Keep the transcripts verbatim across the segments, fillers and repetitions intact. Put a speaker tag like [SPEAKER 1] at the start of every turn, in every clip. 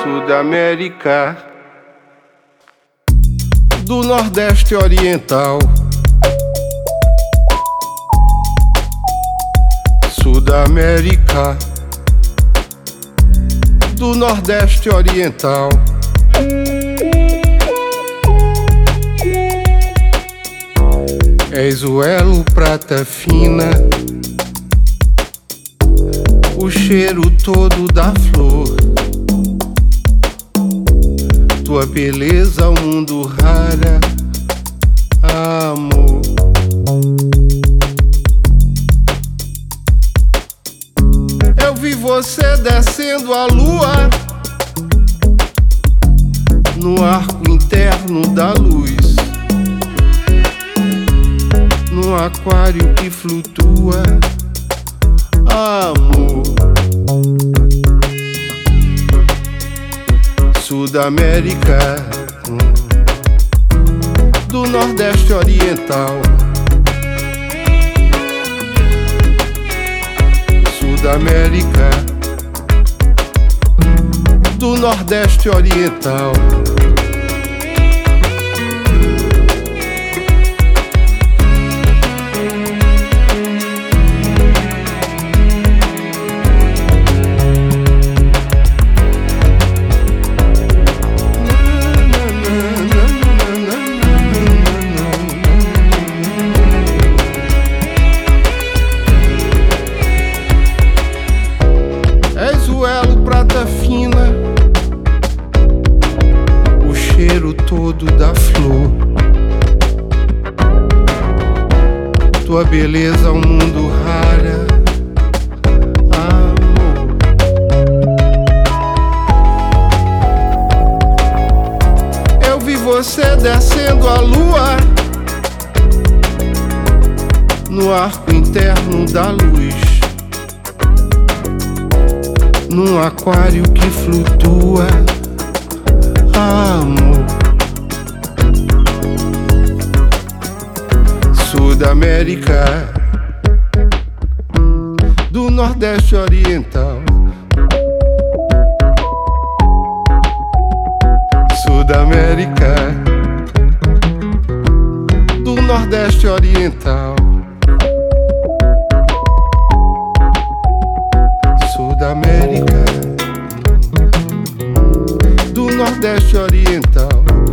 [SPEAKER 1] Sudamérica, do Nordeste Oriental, Sudamérica, do Nordeste Oriental, és o elo prata fina, o cheiro todo da flor, tua beleza ao mundo rara, amor. Eu vi você descendo a lua no arco interno da luz, num aquário que flutua, amor. Sudamérica, do Nordeste Oriental, Sudamérica, do Nordeste Oriental, todo da flor, tua beleza ao mundo rara, amor. Eu vi você descendo a lua no arco interno da luz, num aquário que flutua, amor. Sudamérica, do Nordeste Oriental, Sudamérica, do Nordeste Oriental, Sudamérica, do Nordeste Oriental.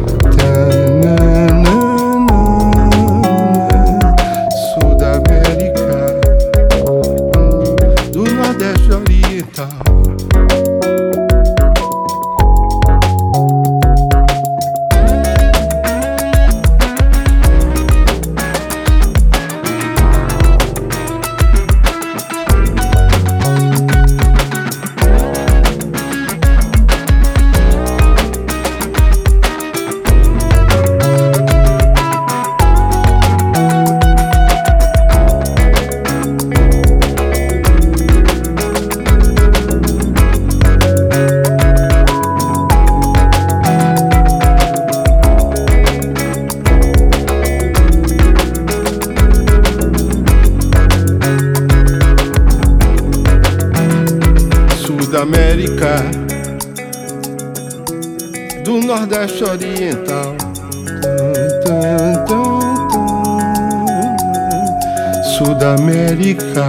[SPEAKER 1] Sudamérica, do Nordeste Oriental, Sudamérica,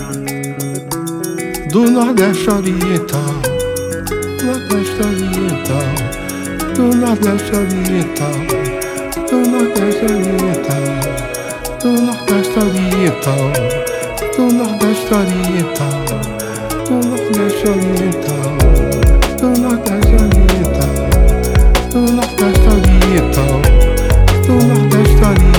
[SPEAKER 1] do Nordeste Oriental, Nordeste Oriental, do Nordeste Oriental, do Nordeste Oriental, do Nordeste Oriental, do Nordeste Oriental, do Nordeste Oriental, do Nordeste Oriental, do Nordeste Oriental, do Nordeste Oriental.